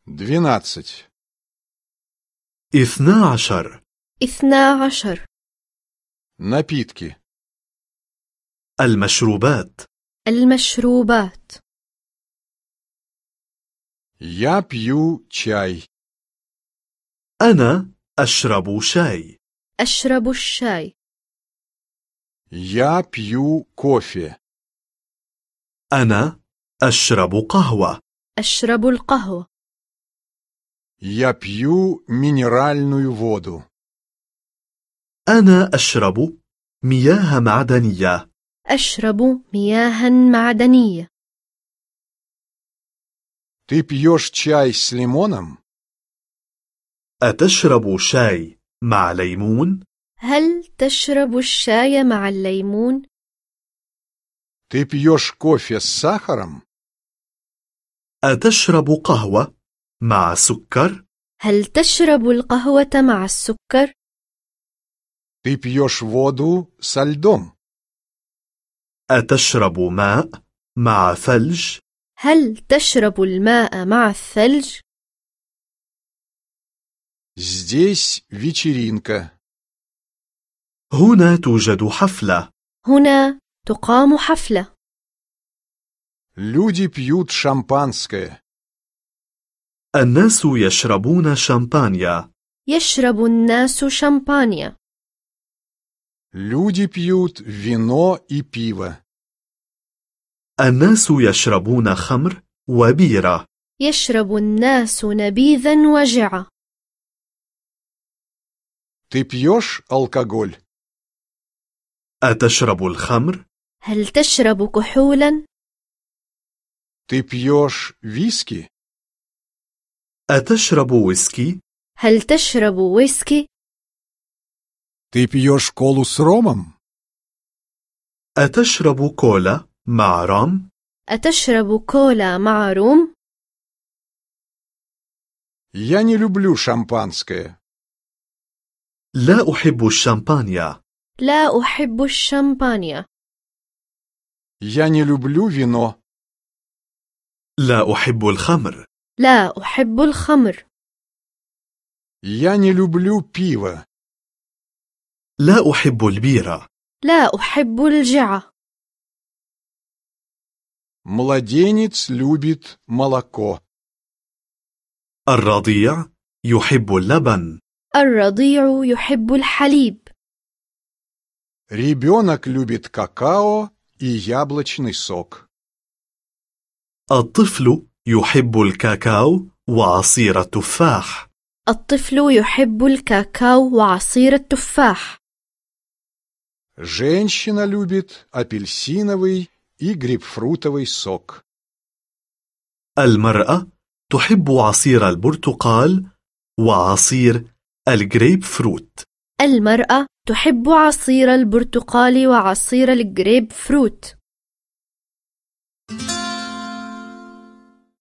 12. 12. 12. Напитки. المشروبات. المشروبات. Я пью чай. أنا أشرب شاي. أشرب الشاي. Я пью кофе. أنا أشرب قهوة. أشرب القهوة. Я пью минеральную воду. أنا أشرب مياه معدنية. أشرب مياه معدنية. Ты пьешь чай с лимоном? أتشرب شاي مع ليمون؟ هل تشرب الشاي مع الليمون؟ Ты пьешь кофе с сахаром? أتشرب قهوة مع سكر؟ هل تشرب القهوة مع السكر؟ Ты пьешь воду со льдом? أتشرب ماء مع ثلج؟ هل تشرب الماء مع الثلج؟ Здесь вечеринка. هنا توجد حفلة. هنا تقام حفلة. Люди пьют шампанское. الناس يشربون شامبانيا. يشرب الناس شامبانيا. Люди пьют вино и пиво. الناس يشربون خمر وبيرة. يشرب الناس نبيذا وجعة. Ты пьешь алкоголь? أتشرب الخمر؟ هل تشرب كحولا؟ Ты пьешь виски? أتشرب ويسكي؟ هل تشرب ويسكي؟ Ты пьешь колу с ромом? أتشرب كولا مع رام؟ أتشرب كولا مع روم؟ Я не люблю шампанское. لا أحب الشامبانيا. لا أحب الشامبانيا. Я не люблю вино. لا أحب الخمر. لا أحب الخمر. Я не люблю пиво. لا أحب البيرة. لا أحب الجعة. Младенец любит молоко. الرضيع يحب اللبن. الرضيع يحب الحليب. Ребенок любит какао и яблочный сок. الطفل يحب الكاكاو وعصير التفاح. الطفل يحب الكاكاو وعصير التفاح. Женщина любит апельсиновый и грейпфрутовый сок. المرأة تحب عصير البرتقال وعصير الجريب فروت. المرأة تحب عصير البرتقال وعصير الجريب فروت.